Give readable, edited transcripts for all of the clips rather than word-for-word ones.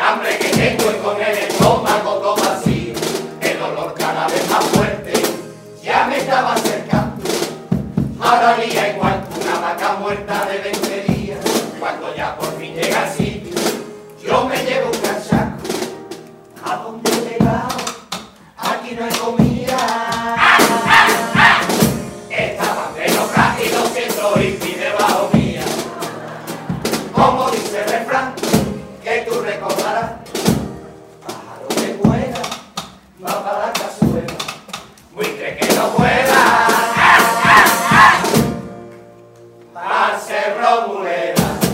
hambre que tengo y con el estómago todo vacío, el olor cada vez más fuerte, ya me estaba acercando. Ahora olía igual que una vaca muerta de 20 días. Cuando ya por fin llega al sitio, yo me llevo un cachaco. ¿A dónde he llegado? Aquí no hay comida. Estaban de los y 200 hippies debajo mía. Como dice el refrán, que tú recordarás, pájaro que vuela, va para la cazuela, buitre que no vuela, va a ser romulera.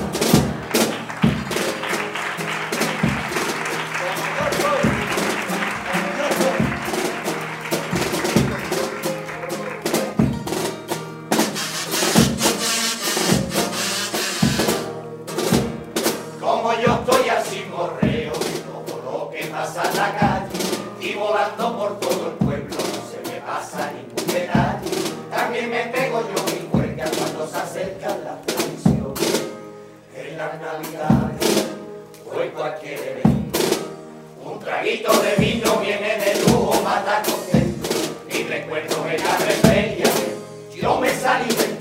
Como yo estoy así morreo, todo lo que pasa en la calle y volando por todo el pueblo, no se me pasa ningún detalle. También me pego yo mi huelga cuando se acercan las tradiciones, en las navidades o en cualquier evento. Un traguito de vino viene de lujo, mata contento, y recuerdo en la referia, yo me salí de